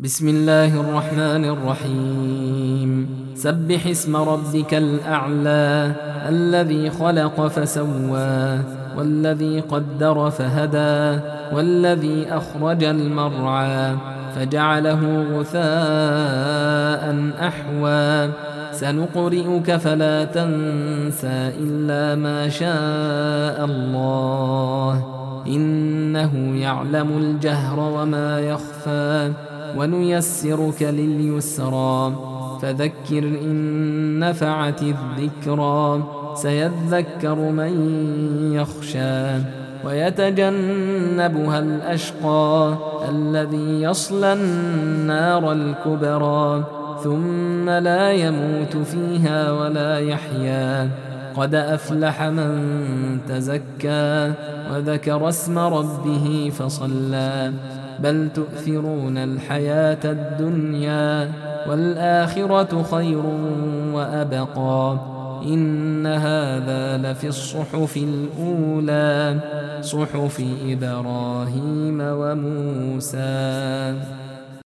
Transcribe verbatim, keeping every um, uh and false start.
بسم الله الرحمن الرحيم سبح اسم ربك الأعلى الذي خلق فسوى والذي قدر فهدى والذي أخرج المرعى فجعله غثاء أحوى سنقرئك فلا تنسى إلا ما شاء الله إنه يعلم الجهر وما يخفى ونيسرك لليسرى فذكر إن نفعت الذكرى سيذكر من يخشى ويتجنبها الأشقى الذي يصلى النار الكبرى ثم لا يموت فيها ولا يحيا قد أفلح من تزكى وذكر اسم ربه فصلى بل تؤثرون الحياة الدنيا والآخرة خير وأبقى إن هذا لفي الصحف الأولى صحف إبراهيم وموسى.